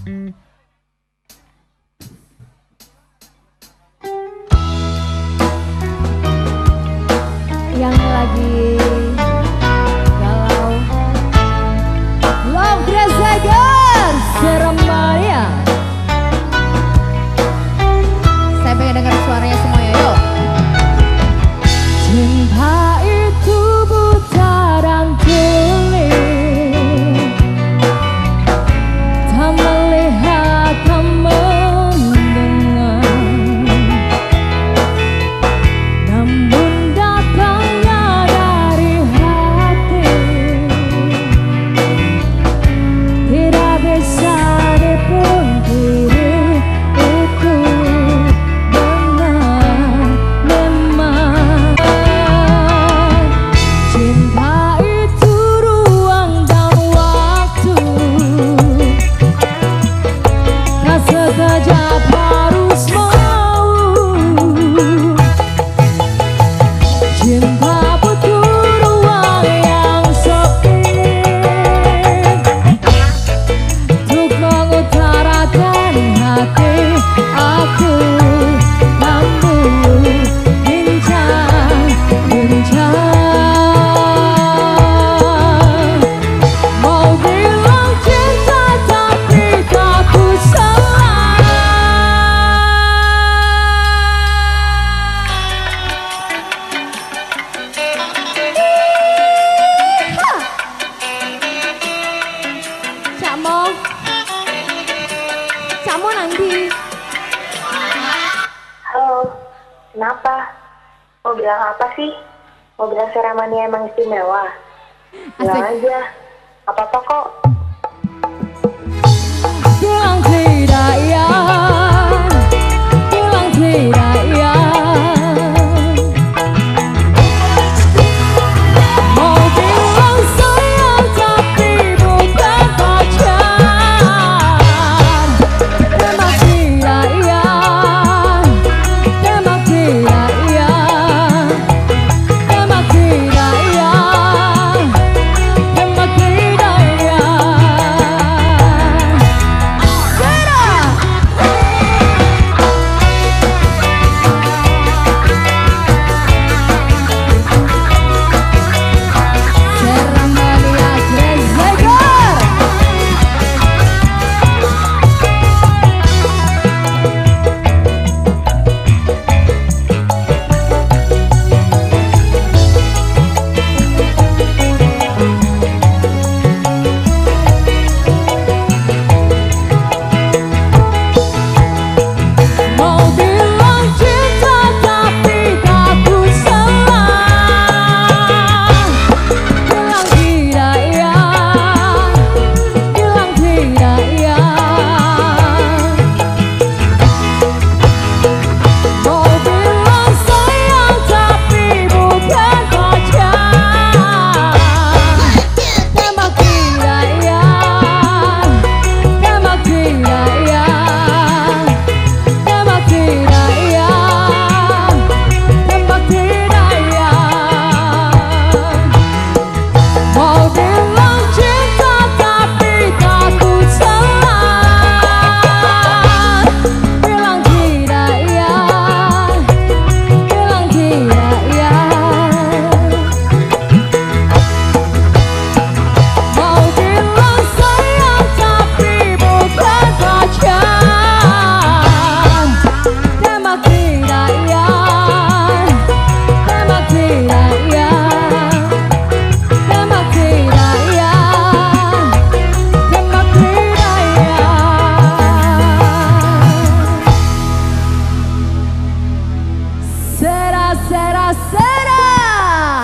Yang lagi galau, Love Dresager Seremania. Saya pengen dengar suaranya semua ya, yuk. Cinta itu buta dan tuli, tak melihat, tak mendengar, namun datangnya dari hati, tidak bisa dipungkiri. Itu benar memang. Cinta itu ruang dan waktu, tak sekejap harus mau. Cinta butuh ruang yang sepi untuk mengutarakan hati. Aku mampu bincang-bincang, mau bilang cinta tapi takut salah. Cak Mo nanti. Halo, kenapa? Mau bilang apa sih? Mau bilang Seremania emang istimewa? Bilang Asik. aja, apa-apa kok.